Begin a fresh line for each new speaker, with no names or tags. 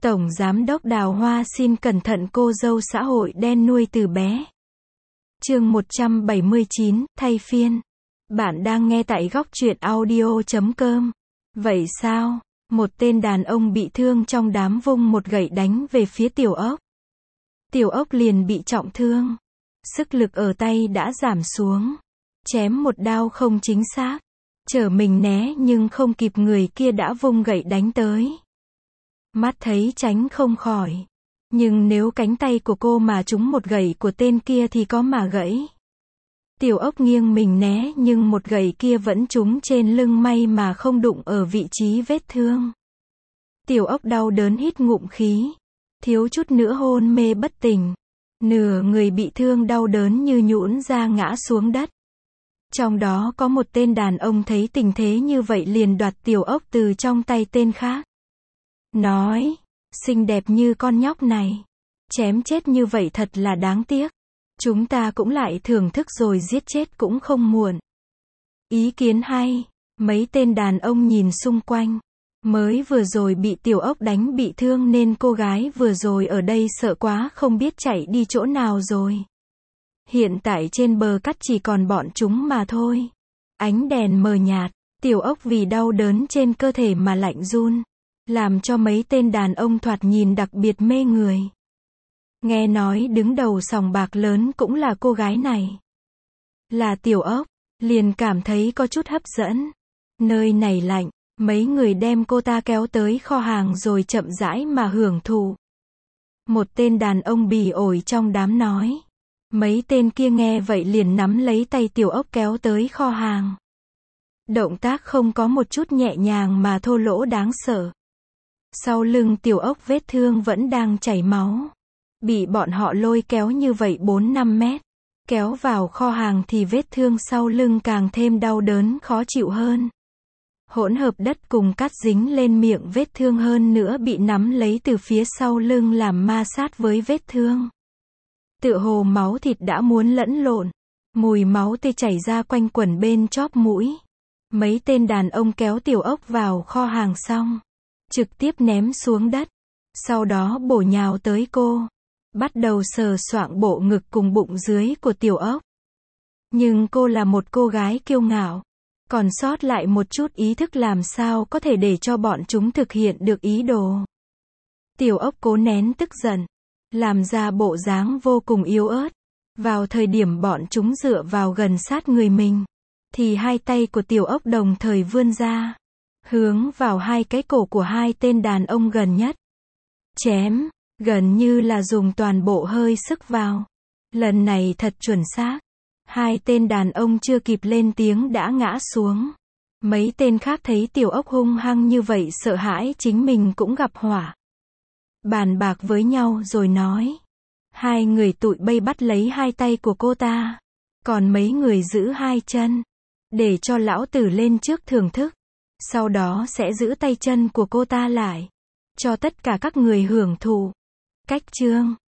Tổng Giám đốc Đào Hoa xin cẩn thận cô dâu xã hội đen nuôi từ bé. Chương 179, thay phiên. Bạn đang nghe tại góc truyện audio.com. Vậy sao? Một tên đàn ông bị thương trong đám vung một gậy đánh về phía Tiểu Ốc. Tiểu Ốc liền bị trọng thương. Sức lực ở tay đã giảm xuống. Chém một đao không chính xác. Trở mình né nhưng không kịp, người kia đã vung gậy đánh tới. Mắt thấy tránh không khỏi. Nhưng nếu cánh tay của cô mà trúng một gậy của tên kia thì có mà gãy. Tiểu Ốc nghiêng mình né nhưng một gậy kia vẫn trúng trên lưng, may mà không đụng ở vị trí vết thương. Tiểu Ốc đau đớn hít ngụm khí. Thiếu chút nữa hôn mê bất tỉnh. Nửa người bị thương đau đớn như nhũn ra ngã xuống đất. Trong đó có một tên đàn ông thấy tình thế như vậy liền đoạt Tiểu Ốc từ trong tay tên khác. Nói, xinh đẹp như con nhóc này. Chém chết như vậy thật là đáng tiếc. Chúng ta cũng lại thưởng thức rồi giết chết cũng không muộn. Ý kiến hay. Mấy tên đàn ông nhìn xung quanh. Mới vừa rồi bị Tiểu Ốc đánh bị thương nên cô gái vừa rồi ở đây sợ quá không biết chạy đi chỗ nào rồi. Hiện tại trên bờ cát chỉ còn bọn chúng mà thôi. Ánh đèn mờ nhạt. Tiểu Ốc vì đau đớn trên cơ thể mà lạnh run. Làm cho mấy tên đàn ông thoạt nhìn đặc biệt mê người. Nghe nói đứng đầu sòng bạc lớn cũng là cô gái này. Là Tiểu Ốc, liền cảm thấy có chút hấp dẫn. Nơi này lạnh, mấy người đem cô ta kéo tới kho hàng rồi chậm rãi mà hưởng thụ. Một tên đàn ông bỉ ổi trong đám nói. Mấy tên kia nghe vậy liền nắm lấy tay Tiểu Ốc kéo tới kho hàng. Động tác không có một chút nhẹ nhàng mà thô lỗ đáng sợ. Sau lưng Tiểu Ốc vết thương vẫn đang chảy máu. Bị bọn họ lôi kéo như vậy 4-5 mét. Kéo vào kho hàng thì vết thương sau lưng càng thêm đau đớn khó chịu hơn. Hỗn hợp đất cùng cát dính lên miệng vết thương, hơn nữa bị nắm lấy từ phía sau lưng làm ma sát với vết thương. Tựa hồ máu thịt đã muốn lẫn lộn. Mùi máu tươi chảy ra quanh quẩn bên chóp mũi. Mấy tên đàn ông kéo Tiểu Ốc vào kho hàng xong. Trực tiếp ném xuống đất. Sau đó bổ nhào tới cô. Bắt đầu sờ soạng bộ ngực cùng bụng dưới của Tiểu Ốc. Nhưng cô là một cô gái kiêu ngạo. Còn sót lại một chút ý thức, làm sao có thể để cho bọn chúng thực hiện được ý đồ. Tiểu Ốc cố nén tức giận. Làm ra bộ dáng vô cùng yếu ớt. Vào thời điểm bọn chúng dựa vào gần sát người mình. Thì hai tay của Tiểu Ốc đồng thời vươn ra. Hướng vào hai cái cổ của hai tên đàn ông gần nhất. Chém. Gần như là dùng toàn bộ hơi sức vào. Lần này thật chuẩn xác. Hai tên đàn ông chưa kịp lên tiếng đã ngã xuống. Mấy tên khác thấy Tiểu Ốc hung hăng như vậy sợ hãi chính mình cũng gặp họa. Bàn bạc với nhau rồi nói. Hai người tụi bay bắt lấy hai tay của cô ta. Còn mấy người giữ hai chân. Để cho lão tử lên trước thưởng thức. Sau đó sẽ giữ tay chân của cô ta lại. Cho tất cả các người hưởng thụ. Cách chương